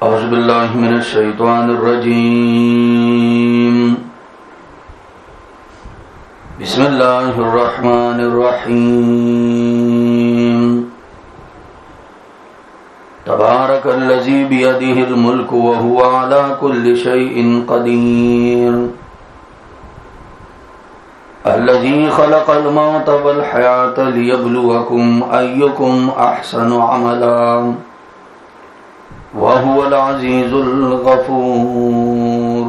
औज़ुबिल्लाहि मिनश्शैतानिर्रजीम। बिस्मिल्लाहिर्रहमानिर्रहीम। तबारकल्लज़ी बियदिहिल मुल्कु व हुवा अला कुल्लि शैइन क़दीर। अल्लज़ी खलक़ल मौत वल हयात लियब्लुवकुम अय्युकुम अहसनु अमला वहुवल अज़ीज़ुल गफ़ूर।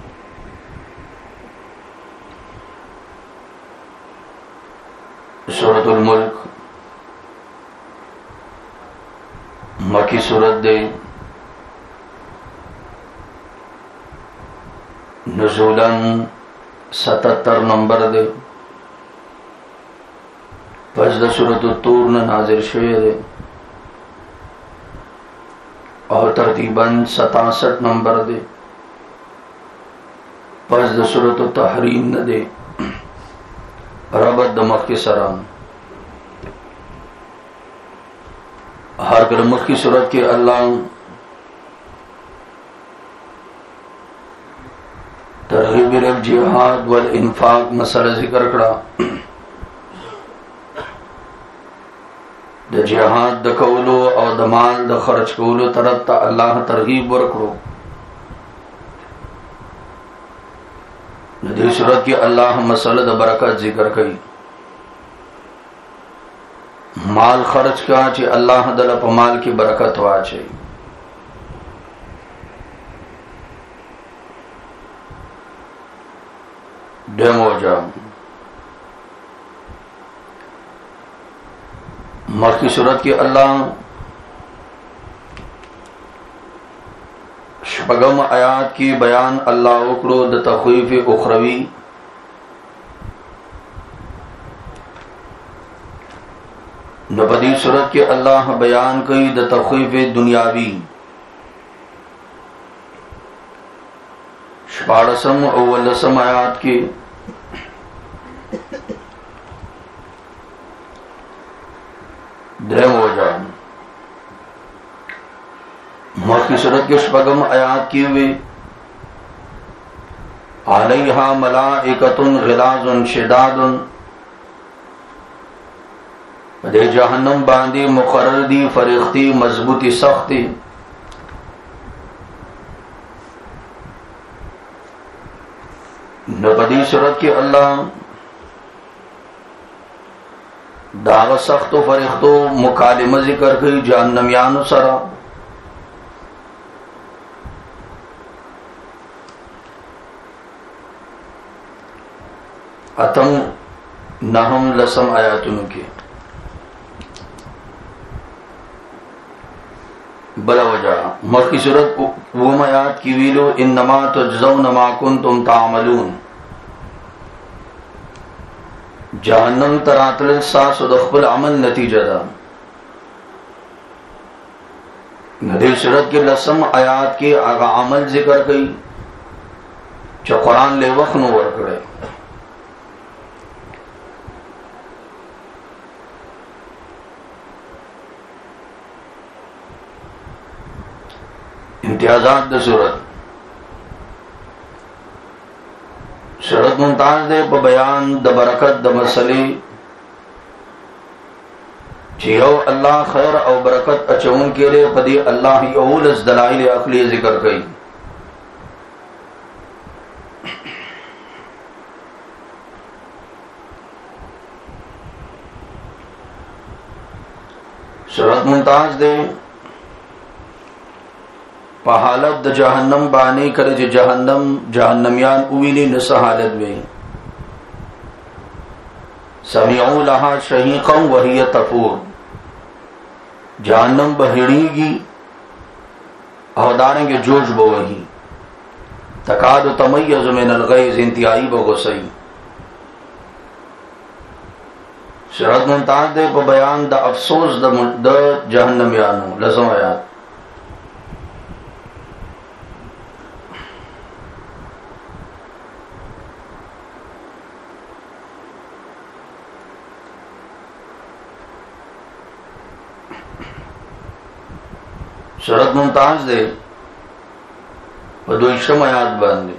सूरतुल मुल्क मक्की सूरत दे नुज़ूलन 77 नंबर दे पस सूरतुल तूर न नाज़िल शुए दे और तरतीबन 67 नंबर दे पस सूरतुल तहरीम न दे रबद मक्की सराम हर कलम की सूरत के अल्लाह तरगीब इल जिहाद वल इन्फाक मसला जिक्र करा। द जिहाद द कौलो और द माल द खर्च कौलो तरफ ता अल्लाह तरगीब वरकड़ो। नदी सूरत की अल्लाह मसला द बरकत जिक्र कई। माल खर्च का चे अल्लाह दल माल की बरकत वाचे। डेमोजा मक्की सूरत की अल्लाह शपगम आयात की बयान अल्लाह उकड़ो द तख़वीफ़ उखरवी नबदी सूरत के अल्लाह बयान कई द तख़वीफ़ दुनियावी। शपाड़सम अव्वलसम आयात की द्रेमोजा मक्की सूरत के शपगम आयात की हुए अलैहा मलाइकतुन ग़िलाज़ुन शिदादुन दे जहन्नम बांधी मुकर्रर दी फरिख्ती मजबूती सख्ती। नबदी सूरत के अल्लाह दाग सख्तो फरिख्तो मुकालिमा जिक्र कई जहन्नमियान सरा। अतम नहम लसम आयातुन के बला वजह मक्की सूरत वो आयात की वीलो इन्नमा तुजज़ौना मा कुंतुम तामलून। जहन्नम तरातल सास उदखबल अमल नतीजा दा। नदी सूरत के लसम आयात के आगा अमल जिक्र कई जो कुरान ले वक्त नो वर्कड़े। इम्तियाजात द सूरत मुमताज दे बयान द बरकत द मसले जियो अल्लाह खैर और बरकत अचून के लिए पदी अल्लाह यौलस दलाइल अक़ली जिक्र कई। सूरत मुमताज दे पहालत द जहन्नम बानी करे जो जहन्नम जहन्नमियान उविली नस हालत में समिऊ लहा शहीक़म वहिय तफूर। जहन्नम बहिड़ीगी अवदारेंगे जोश बो वही तकाद तमय्यज़ मिनल गैज़ इंतहाई बगुसई। सूरत मुमताज दे बयान द अफसोस द जहन्नमियानो लज़म आयात। सूरत मुमताज दे په 2 آیات باندې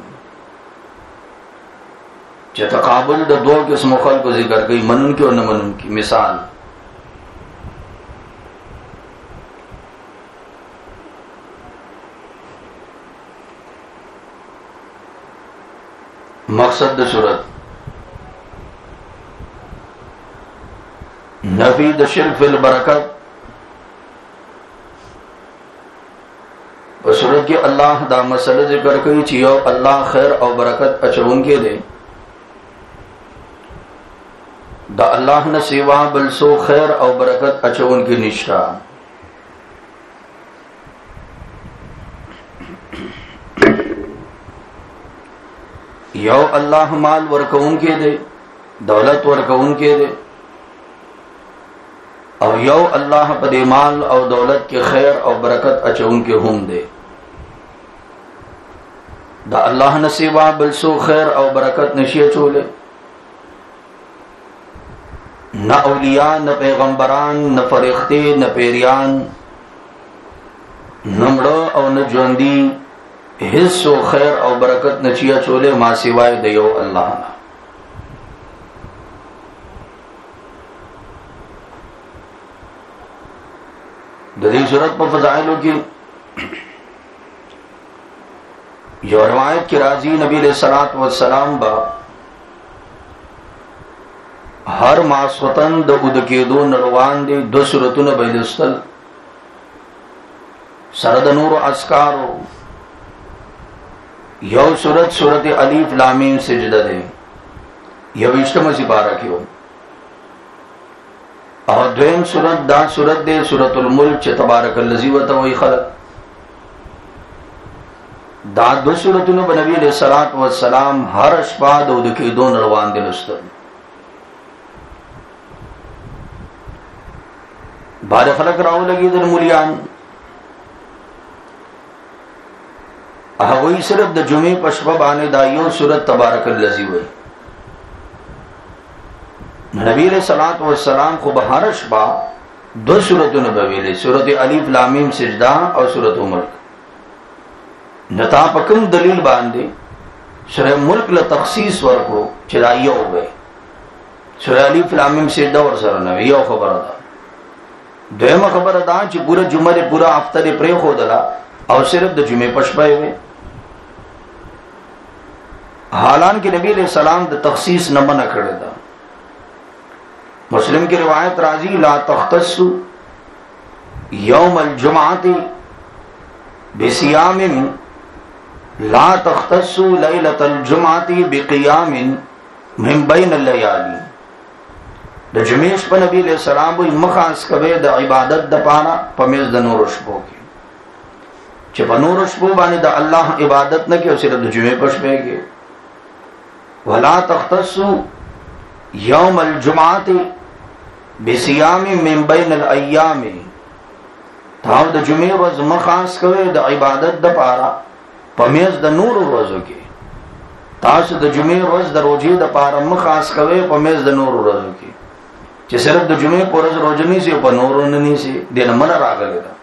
چې تقابل د دوه قسم خلکو ذکر کوي، منونکي او نه منونکي. مثال مقصد د صورت نفی د شرک فی البرکت. په صورت کې الله دا مسله ذکر کوي چې یو الله خیر او برکت اچونکي دی، دا الله نه سوا بل سو خیر او برکت اچونکي نشتا. یو الله مال ورکونکي دی، دولت ورکونکي دی، او یو الله په دې مال او دولت کې خیر او برکت اچونکي هم دی. دا الله نه سوا بل سو خیر او برکت نشي اچوله، نه اولیاء، نه پیغمبران، نه فرښتې، نه پیریان، نه مړه او نه ژوندي، هیڅ خیر او برکت نشي اچوله ما سوای د یو الله نه. د دې صورت په فضائلو کې یو روایت کې راځي نبی علیہ الصلوۃ والسلام با هر ماسوتن د اود کېدو نړوان دي 2 سورتونه بيدستل سره د نور اسکارو. یو سورت الف لام میم سجده ده، یو اشتمه سپاره کېو، او دویم سورت دا سورت ده سورت الملک چې تبارک الذی وتوي خلق. دا 2 سورتونه په نبی علیہ الصلوۃ والسلام هر شپه د اود کېدو نړوان دي لستل. بعد خلق راو لگی در مولیان هغوی صرف د جمعې پشپه باندې دا یو سورت تبارک الذی وای. نبی علیہ الصلوۃ والسلام خو به هر شپه 2 سورتونه ویلې، سورت الف لام میم سجدہ او سورت ملک. نتا پکم دلیل باندې سورہ ملک له تخصیص ورکو چې دا یو وای، سورہ الف لام میم سجدہ ور سره نه یو خبره ده. دویمه خبره دا چې پورا جمعه پورا هفته پرې خو دلا او صرف د جمعې پښپای وي. حالان کې نبی علیہ السلام د تخصیص نه منع کړی دا. مسلم کی روایت راځي لا تختصوا یوم الجمعه بصيام، لا تختصوا ليله الجمعه بقيام من بين الليالي. د جمعې شپه نبی علیہ السلام وي مخاص کوي د عبادت د پاره په میز د نور شپو کې، چې په نور شپو باندې د الله عبادت نه کوي او صرف د جمعې په شپه کې. ولا تختصوا یوم الجمعه بصيام من بين الايام، تاسو د جمعې ورځ مخاص کوي د عبادت د پاره په میز د نور ورځو کې. تاسو د جمعې ورځ د روزې د پاره مخاص کوي په میز د نور ورځو کې، چې صرف د جمعې پر ورځ روزنی سي په نورو نه ني سي دنه من راغلی دا.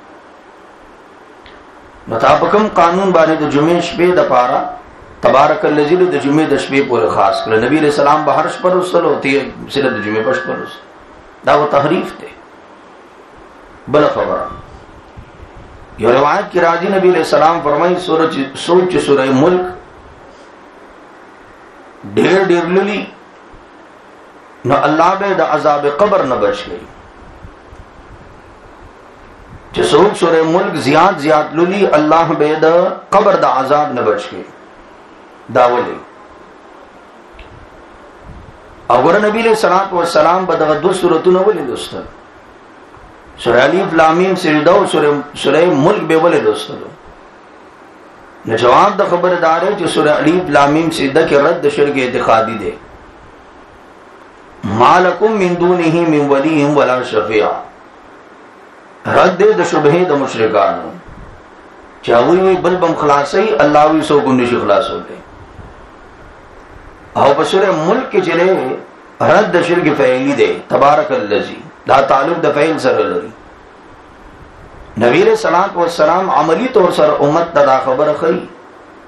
مطابقم قانون باندې د جمعې شپې د پاره تبارک الذی د جمعې د شپې پر خاص کړ. نبی رسول الله به هر شپه رسول ہوتی صرف د جمعې پر شپه رسول، دا و تحریف ته. بل خبره یو روایت کی راځي نبی علیہ السلام فرمایي سوچ سورہ ملک ډېر للی نو الله به د عذاب قبر نه بچ گئی. چې څوک سورہ ملک زیات للی الله به د قبر د عذاب نه بچ گئی. دا ولي اور نبی علیہ الصلوۃ والسلام په دغه 2 سورتونه ولې دوستل، سورہ الف لام میم سجدہ او سورہ ملک به ولې دوستل. نو جواب د خبردار چې سورہ الف لام میم سجدہ کې رد شرک اعتقادی دی. مالکم من دونه من ولی ولا شفیع، رد د شبهه د مشرکانو چاوی بل بم خلاصي الله وی سو ګوندې شي خلاصو دي. او په سورہ ملک کې چې رد شرک فعلی دی تبارک الذی، دا تعلق د فعل سره لري. نبی رسول الله والسلام عملی طور سره امت ته دا خبره کوي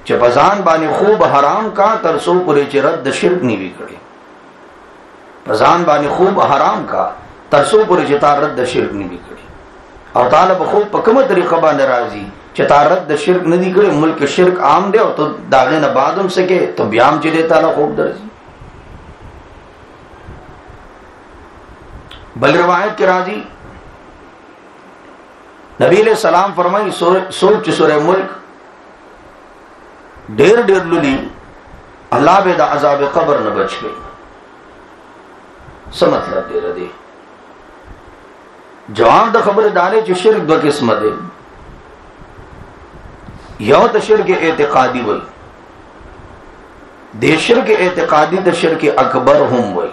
چې پزان باندې خوب حرام کا ترسو پورې چې رد شرک نیوي کړي. پزان باندې خوب حرام کا ترسو پورې چې تا رد شرک نیوي کړي. او تعالی په خوب په کومه طریقه باندې راضي چې تا رد شرک نه دی کړي. ملک شرک عام دی او ته داغه نه بعدم سکے تو بیام چې دی تعالی خوب درځي. بل روایت کې راځي نبی علیہ السلام فرمایي سوچ سورہ ملک ډېر ډېر لولي الله به د عذاب قبر نه بچ کړي. څه مطلب دی ردی جواب د خبره دالې چې شرک دوه قسمه دی. یو ته شرک اعتقادي وای، د شرک اعتقادي ته شرک اکبر هم وای،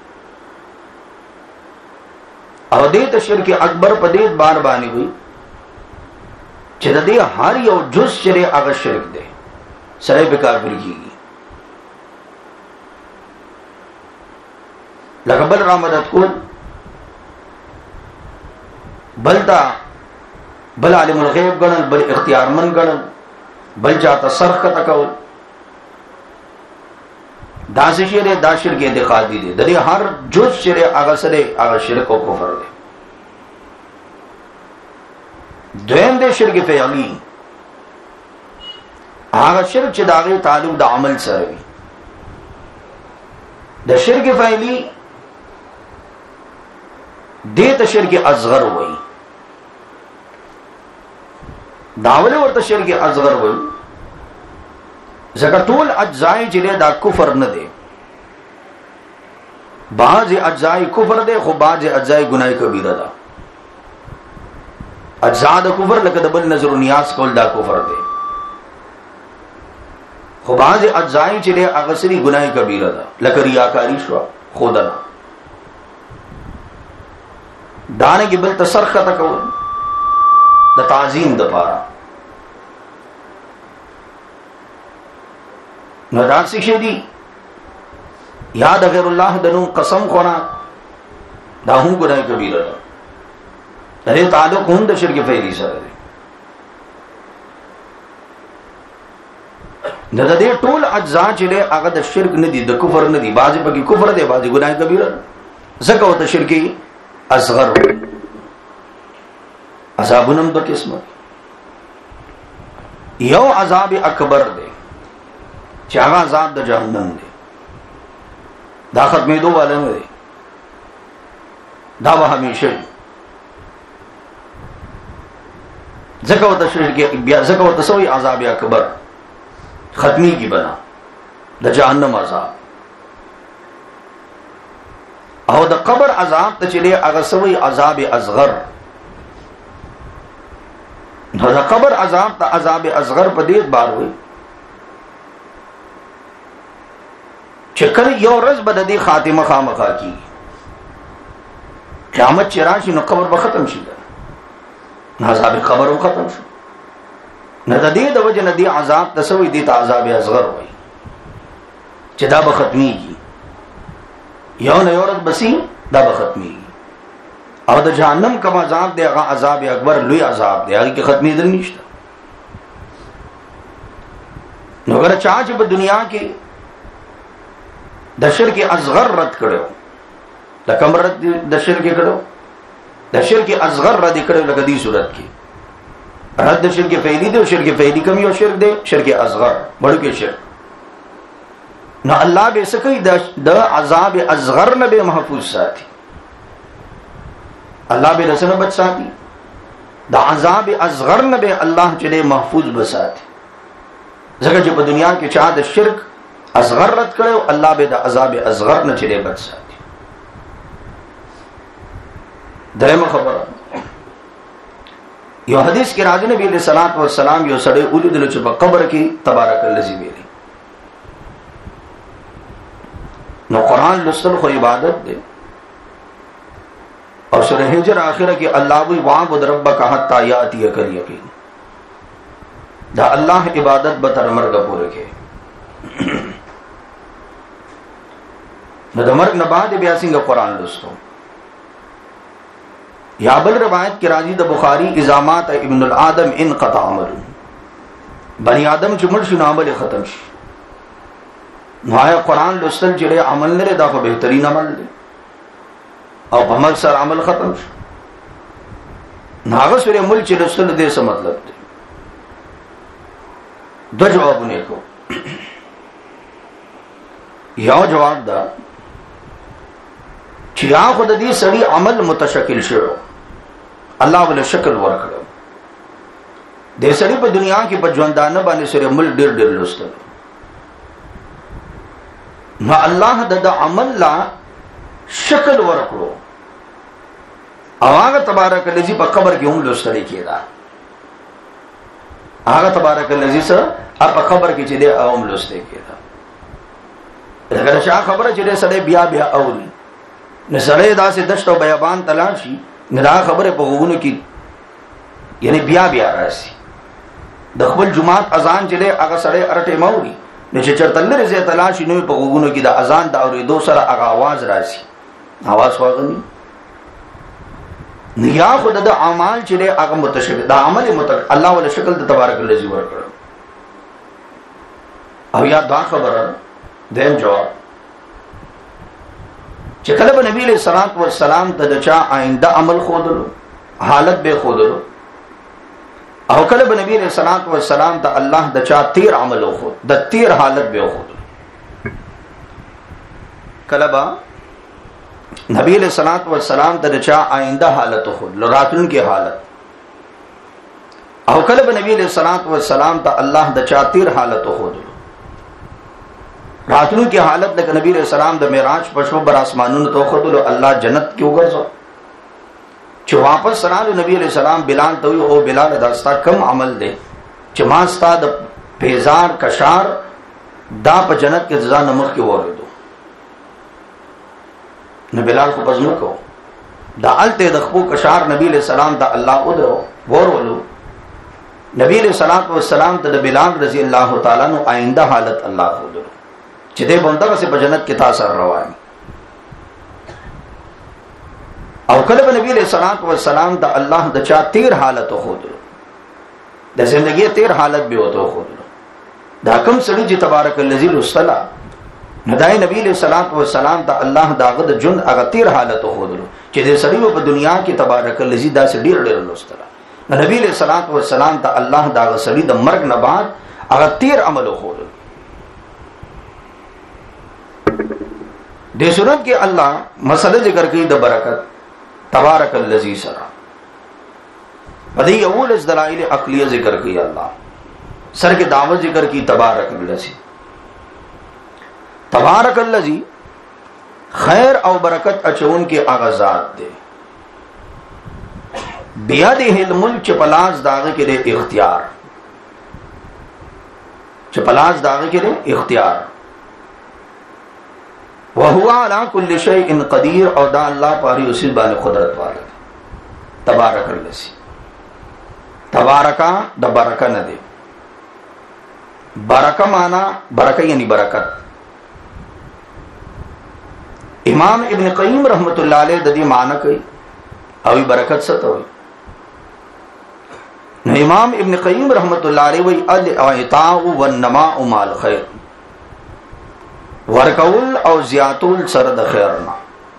او دې ته شرک اکبر په دې بار باندې وای چې د دې هر یو جز شرک هغه شرک دی، سره به کافر کیږي. لکه بل را مدد کول، بلتا بل عالم الغیب ګڼل، بل اختیارمن ګڼل، بل چاته سرخ کته کول، دا شرک دا شرک اعتقادي دی. د دې هر جز شرک هغه سره هغه شرک او کفر دی. دویم دی شرک فعلی، هغه شرک چې داغه تعلق د عمل سره وي. د شرک فعلی دې ته شرک اصغر وایي. داوله ورته شرک اصغر وایي ځکه ټول اجزاء چې دا کفر نه دی. بعض اجزاء کفر دی خو بعض اجزاء گناہ کبیره ده. اجزاء د کفر لکه د بل نظر و نیاز کول دا کفر دی، خو بعض اجزاء چې هغه سری گناہ کبیره ده لکه ریاکاری شو، خودنه دانه کې بل تسرخ کته کول د تعظیم د پاره. نو دا څه شي دي؟ یاد غیر الله د نوم قسم خورا دا هم ګناه کبیره ده. دغه تعلق هم د شرک فعلی سره دی. د دې ټول اجزا چې هغه د شرک نه دي، د کفر نه دي. بعضی پکې کفر دی، بعضی ګناه کبیره ده. زکه وته شرک اصغر عذابونم دو قسمه. یو عذاب اکبر دی چې هغه عذاب د جهنم دی، دا ختمېدو والا نه دی، دا به همیشه ځکه ورته شرک بیا ځکه ورته سوی عذاب اکبر ختمی کی بنا د جهنم عذاب. او د قبر عذاب ته چې هغه سوی عذاب اصغر. نو د قبر عذاب ته عذاب اصغر په دې بار وي چې کله یو ورځ به د دې خاتمه خامخا کی قیامت چې راشي نو قبر به ختم شي، نو عذاب قبر هم ختم شي. نو د دې د وجه نه دې عذاب تسوي دې ته عذاب اصغر وي چې دا به ختميږي، یو نه یو ورځ بسي دا به ختميږي. او د جهنم کوم عذاب دی هغه عذاب اکبر لوی عذاب دی، هغه کې ختمېدل نشته. نو اگر چا چې په دنیا کې د شرک اصغر رد کړو، د کوم رد د شرک کړو؟ د شرک اصغر رد کړو. لکه دې صورت کې رد شرک فعلی دی، او شرک فعلی کوم یو شرک دی؟ شرک اصغر، بڑو کې شرک. نو الله به سکی د عذاب اصغر نه به محفوظ ساتي، الله به رسنه بچ ساتي، د عذاب اصغر نه به الله چې محفوظ بساتي. ځکه چې په دنیا کې چا د شرک اصغر رد کړو، الله به د عذاب اصغر نه چې بچ ساتي. درېمه خبره، یو حدیث کې راځي نبی علیہ الصلوۃ والسلام یو سړی ولیدل چې په قبر کې تبارک الذی ویلي. نو قرآن لوستل خو عبادت دی، اور سورہ ہجر آخرہ کې الله وی واعبد ربک حتی یاتیک الیقین. دا الله عبادت به تر مرګ پورې کې. نو د مرګ نه بعد بیا څنګه قرآن لوستو؟ یا بل روایت کې راځي د بخاری ازامات ابن الادم انقطع عمل، بنی آدم چې مړ شي نو عمل ختم شي. نو آیا قرآن لوستل چې عمل نه لري دا خو بهترین عمل دی او په عمل سره عمل ختم شي. نو هغه سورې ملک چې لوستل دې څه مطلب دی؟ دو جوابونه کو. یو جواب دا چې یا خود دې سړي عمل متشکل شو الله ول شکل ورکړو. دې سړي په دنیا کې په ژوندانه باندې سره مل ډېر ډېر لوستل. نو الله د عمل لا شکل ورکړو او هغه تبارک الذی په قبر کې هم لوستل کېدا. هغه تبارک الذی سره په قبر کې چې دې هم لوستل کېدا. اگر شاه خبره چې دې سړي بیا بیا اوري نو سړی داسې دشت او بیابان تلاش شي نو دا خبره په غوږونو کې یعنی بیا بیا راشي. د خپل جمعات اذان چې هغه سړی ارټه موري نو چې چرته لري زه تلاش نو په غوږونو کې د اذان د اورېدو سره هغه आवाज راشي. आवाज واغني نو یا خود د اعمال چې هغه متشکل د عمل الله ول شکل د تبارک الذی ورکړ. او یا دا خبره دیم جواب چې کله به نبی علیہ الصلوۃ والسلام ته د چا آئنده عمل خودلو حالت به خودلو او کله به نبی علیہ الصلوۃ والسلام ته الله د چا تیر عمل خود د تیر حالت به خودلو. کله به نبی علیہ الصلوۃ والسلام ته د چا آئنده حالت خودلو راتلونکي حالت او کله به نبی علیہ الصلوۃ والسلام ته الله د چا تیر حالت خودلو. راتلو کی حالت لکه نبی علیہ السلام د معراج پښو بر اسمانونو ته خدلو الله جنت کې وګرځو چې واپس سره نبی علیہ السلام بلال ته او بلال داستا کم عمل دی چې ما ستاد پیزار کشار دا په جنت کې ځان مخ کې وریدو. نو بلال کو پزنو کو دا الته د خپل کشار نبی علیہ السلام ته الله ودرو ورولو. نبی علیہ الصلوۃ والسلام ته د بلال رضی الله تعالی عنہ آئنده حالت الله ودرو چې دې بنده سے په جنت کې تاثر روان. او کله نبی علیہ الصلوۃ والسلام ته الله د چا تیر حالت خودلو د زندگی تیر حالت به وته خودلو. دا کوم سړي چې تبارک الذی الصلا ندای نبی علیہ الصلوۃ والسلام ته الله داغه د جن هغه تیر حالت خودلو چې دې سړي په دنیا کې تبارک الذی دا سړي ډېر لوستلا. نبی علیہ الصلوۃ والسلام ته الله داغه سړي د مرګ نه بعد هغه تیر عمل خودلو. دې صورت کې الله مسله ذکر کوي د برکت تبارک الذی سرا بدی اول از دلائل عقلیه ذکر کوي الله سر کې دعوت ذکر کی تبارک الذی. تبارک الذی خیر او برکت اچون کې اغزاد دے بیاده الملک چپلاز داغه کې دے اختیار چپلاز داغه کې دے اختیار وهو على كل شيء قدير او دا الله پاری اسی باندې قدرت والا تبارک الذی. تبارکا د برکه نه دی. برکه معنا برکه یعنی برکت. امام ابن قیم رحمت الله علیه د دې معنی کوي او برکت څه ته وایي. نو امام ابن قیم رحمت الله علیه وایي الاعطاء والنماء مع الخير ورکول او زیاتول سره د خیر نه.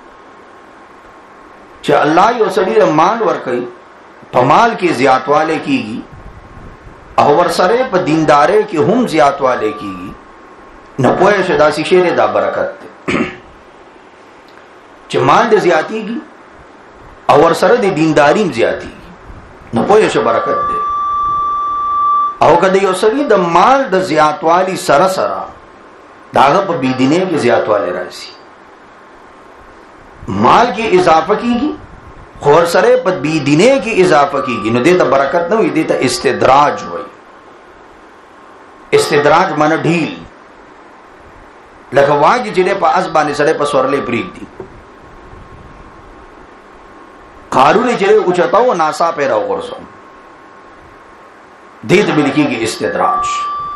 چې الله یو سړي مال ورکړي په مال کې زیاتواله کیږي او ورسره په دینداري کې هم زیاتواله کیږي نه پوهه شدا شي شی دا برکت ده. چې مال دې زیاتیږي او ورسره د دینداریم زیاتیږي نه پوهه شي برکت ده. او کله یو سړي د مال د زیاتوالي سره سره داغه په بيدینه کې زیاتواله راشي مال کې اضافه کیږي خور سره په بيدینه کې اضافه کیږي نو دې ته برکت نه وي دې ته استدراج وایي. استدراج معنی ډیل لکه واجی چې په اسبانه سره په سورلې پریک دي قارون چې اوچتاو ناسا پیرا ورسو دې ته ملکیږي استدراج.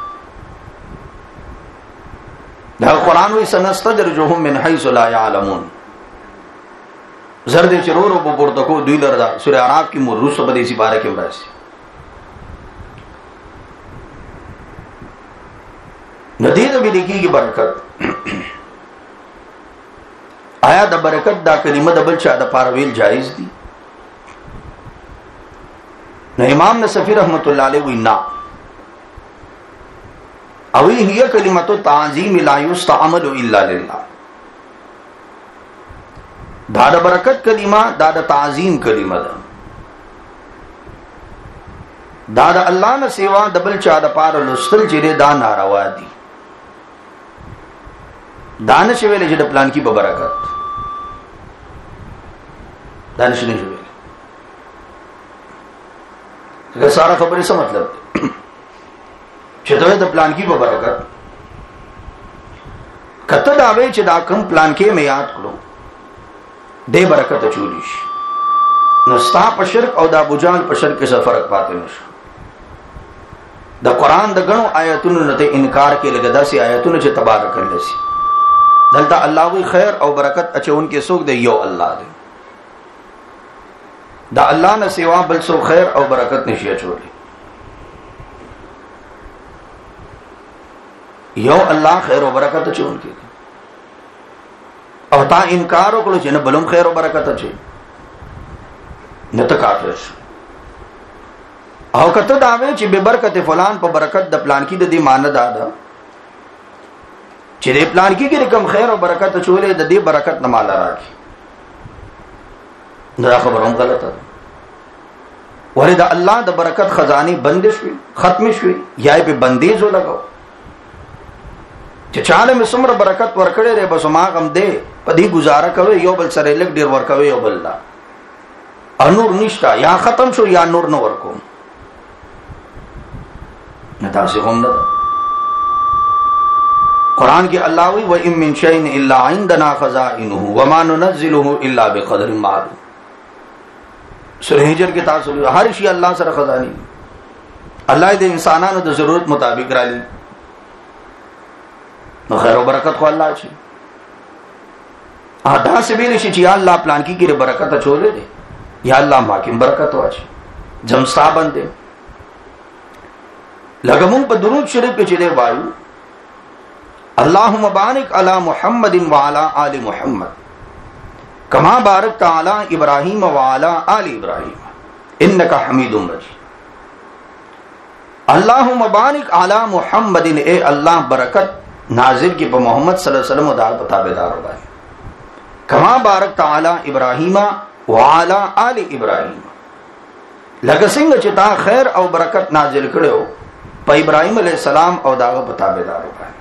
دا قرآن وی سنستدرجهم من حيث لا يعلمون زرد چرورو په پورتکو دوی لردا سورہ اعراف کی مروس په دې سپاره کې ورسي. ندی ته لیکيږي برکت. آیا د برکت دا کلمه د بل چا د پاره ویل جایز دي؟ نو امام نصفی رحمت الله علیه وینا او هي کلمه تعظیم لا یستعمل الا لله. دا د برکت کلمه دا د تعظیم کلمه ده، دا د الله نه سیوا د بل چا د پاره لوستل چې دا ناروا دي. دا نه شویل چې د پلان کې په برکت دا نشي نه شویل. دا سارا خبرې څه مطلب دی چې دوی د پلان کې په برکت کته دا وی چې دا کوم پلان کې مې یاد کړو دې برکت چولی شي. نو ستا په شرک او د ابو جهل په شرک څه فرق پاتې نشو. د قران د غنو آیاتونو نه انکار کې لګا داسې آیاتونو چې تبارک الله سي دلته الله وی خیر او برکت اچون کې څوک دی؟ یو الله دی. دا الله نه سوا بل څوک خیر او برکت نشي اچولي. یو الله خیر او برکت اچون کې او تا انکار وکړو چې نه بلوم خیر او برکت اچي نه ته کافر شو. او کته دا وی چې به برکت فلان په برکت د پلان کې د دې معنی دا ده چې دې پلان کې کوم خیر او برکت چولې د دې برکت نه مال راکې. دا خبره هم غلطه ده. ورته الله د برکت خزانه بند شوي ختم شوي یا په بندیز ولګاو چې چاله مې څومره برکت ورکړې ره بس ما غم دې په دې گزاره کوي یو بل سره لګ ډیر ورکوي یو بل دا انور نشتا یا ختم شو یا نور نه ورکو نه تاسو هم نه. قرآن کې الله وی و ان من شیء الا عندنا خزائنه وما ننزله الا بقدر معلوم. سورہ ہجر کې تاسو هر شی الله سره خزاني الله دې انسانانو د ضرورت مطابق را لي. نو خیر او برکت خو الله شي. ادا سبیل شي چې الله پلان کې برکت چولې دي یا الله ماکم برکت واچي جمستا باندې لګمون په درود شریف کې چې دی وایو اللهم بارک علی محمد وعلى آل محمد کما بارکت علی ابراہیم وعلى آل ابراہیم انک حمید مجید. اللهم بارک علی محمد اے اللہ برکت نازل کی په محمد صلی الله علیه وسلم دار تابعدار باندې کما بارکت علی ابراہیم وعلى آل ابراہیم لکه څنګه چې تا خیر او برکت نازل کړو په ابراہیم علیہ السلام او داغه تابعدار باندې.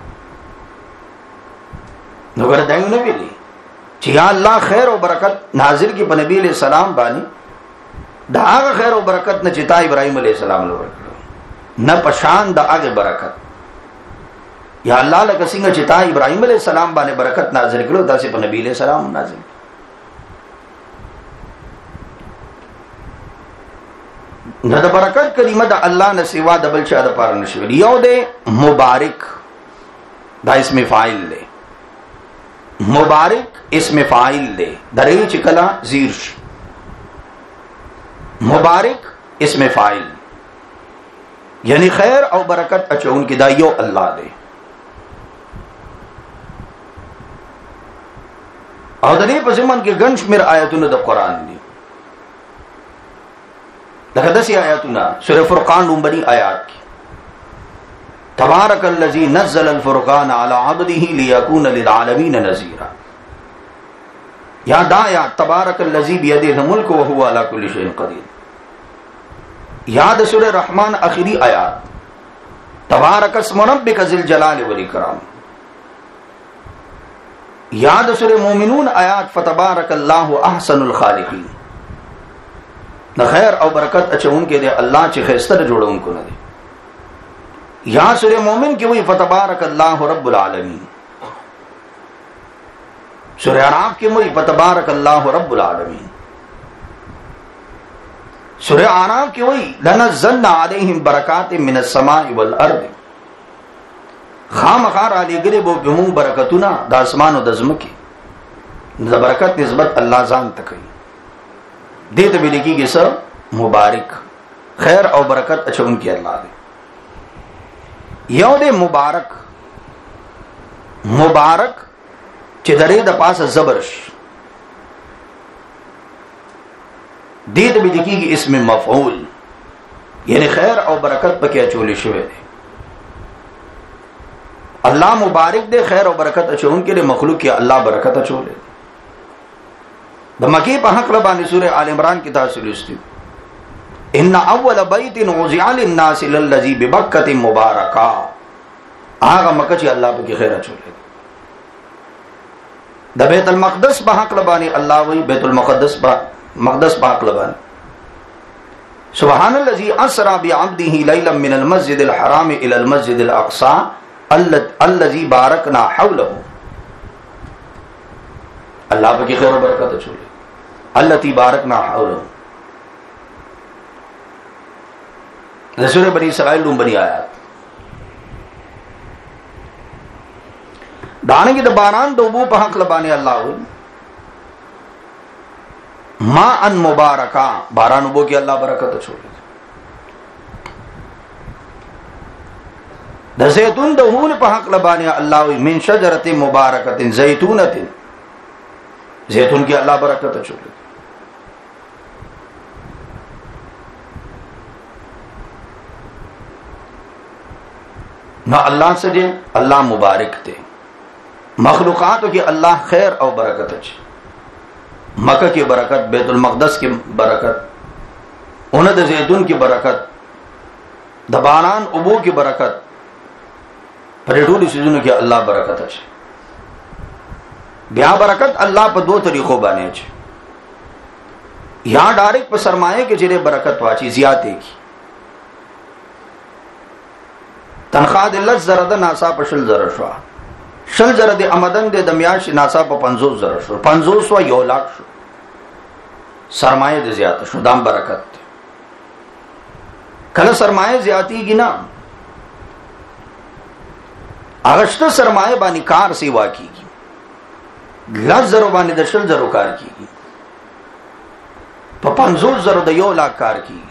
نو ورته نه ویلي چې یا الله خیر او برکت نازل کی په نبی علیہ السلام باندې دا هغه خیر او برکت نه چې تا ابراہیم علیہ السلام له ورکړو نه پشان دا هغه برکت یا الله لکه څنګه چې تا ابراہیم علیہ السلام باندې برکت نازل کړو داسې په نبی علیہ السلام نازل. نه د برکت کلمه د الله نه سوا د بل چا د پاره نشي. یو د مبارک دا اسم فاعل دی. مبارک اسم فاعل دی درې چې کلا زیر شي. مبارک اسم فاعل یعنی خیر او برکت اچون کې دا یو الله دی. او د دې په ځمن کې ګڼ شمېر آیاتونه د قران دي. لکه داسې آیاتونه سورہ فرقان نومبري آیات کې تبارک الذی نزل الفرقان علی عبده لیکون للعالمین نذیرا. یا دا آیات تبارک الذی بیده الملک وهو علی کل شیء قدیر. یاد سورہ رحمان آخری آیات تبارک اسم ربک ذی الجلال والاکرام. یاد سورہ مومنون آیات فتبارک اللہ احسن الخالقین. نہ خیر او برکت اچون کے دے اللہ چی خیستر جوڑوں کو نہ دے. یہاں سورہ مومن کی وہی فتبارک اللہ رب العالمین. سورہ اعراف کی وہی فتبارک اللہ رب العالمین. سورہ اعراف کی وہی لنزلنا علیہم برکات من السماء والارض. خامخار علی گرے بو بمون برکتنا دا اسمان و دزمکی دا برکت نسبت اللہ ځان تکي دې ته ویل کېږي سر مبارک خیر او برکت اچون کې الله دی. یو دې مبارک مبارک چې درې د پاسه زبر شي دې ته به دکېږي اسم مفعول، یعنی خیر او برکت پکې اچولې شوی دی. الله مبارک دے، خیر او برکت اچون کې مخلوق کې الله برکت اچولې. د مکی په حق باندې سورہ آل عمران کې تاسو لوستي ان اول بیت وضع للناس للذي ببکة مبارکا، هغه مکه چې الله پکې خیر اچولې. د بیت المقدس په حق باندې الله وی بیت المقدس په حق باندې سبحان الذي اسرى بعبده ليلا من المسجد الحرام الى المسجد الاقصى الذي باركنا حوله. اللہ پاکی خیر و برکت اچھولے التي باركنا حوله. رسول بنی اسرائیل لوم بنی آیات دانگی دا باران دوبو پا حق لبانے اللہ ہوئی ما ان مبارکا، باران ابو کی اللہ برکت اچھولے. د زیتون د هون په حق لبانی الله وی من شجرت مبارکت زیتونت، زیتون کی الله برکت اچولې. نو الله سجے الله مبارک تے مخلوقاتو کی الله خیر او برکت اچ. مکہ کی برکت، بیت المقدس کی برکت، انہ د زیتون کی برکت، د باران ابو کی برکت، پر ټول سيزونو کې الله برکت اچي. بیا برکت الله په دوه طریقو باندې اچي. یا ډایرکټ په سرمایه کې چې برکت واچي زیاتې کی تنخواه د لږ زره د ناسا په شل زره شو، شل زره د آمدن د میاشت ناسا په 50 زره شو، 500 1 लाख شو، سرمایه د زیات شو، دام برکت. کله سرمایه زیاتیږي نه اغشت سرمایه باندې کار سیوا کیږي، لږ زره باندې د شل زره کار کیږي، په 500 زره د 1 लाख کار کیږي.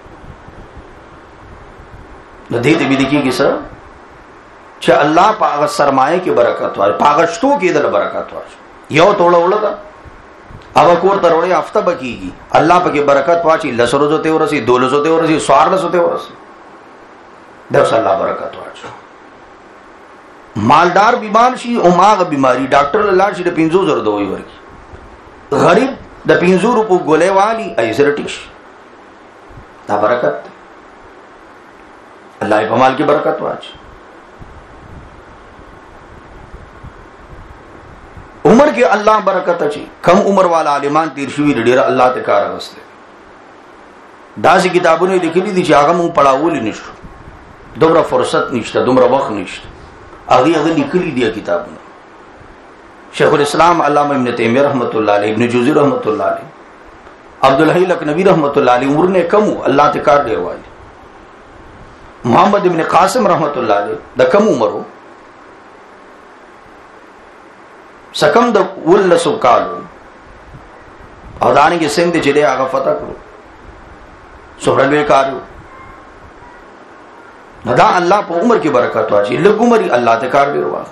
نو دې ته به دکېږي څه چې الله په هغه سرمایه کې برکت واچي، په هغه شتو کې د برکت واچي. یو توړه ولګا او کور ته وروړي هفته بکیږي، الله پکې برکت واچي، لسرو ته ورسي، دولسو ته ورسي، 1400 ته ورسي، د الله برکت واچي. مالدار بیمار شي او ماغه بیماری ډاکټر لاله شي د 500 دوی ورکی، غریب د 500 روپو ګولې والی ایسره ټیک شي. دا برکت الله په مال کې برکت واچي. عمر کې الله برکت اچي. کم عمر والا عالمان تیر شوی ډیر الله ته کار غسته. داسې کتابونه لیکلي دي چې هغه مونږ پڑھاول نشو، دومره فرصت نشته، دومره وخت نشته. هغه لیکلي دي کتابونه. شیخ الاسلام علامہ ابن تیمیہ رحمۃ اللہ علیہ، ابن جوزی رحمۃ اللہ علیہ، عبدالحی لکنوی رحمۃ اللہ علیہ عمر نے کم اللہ ته کار ډیر وایي. محمد ابن قاسم رحمۃ اللہ علیہ د کم عمرو سکم د ولسو کالو او دانی کې سنگ چې له هغه فتح کړو سورلوي کارو. دا الله په عمر کې برکت واچي، لږ عمر الله ته کار ډیر واخ.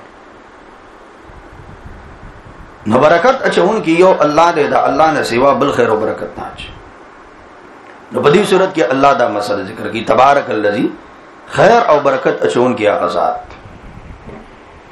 نو برکت اچون کې یو الله دې دا الله نه سیوا بل خیر او برکت نه اچي. نو په دې صورت کې الله دا مسله ذکر کی تبارک الذی خیر او برکت اچون کې هغه ذات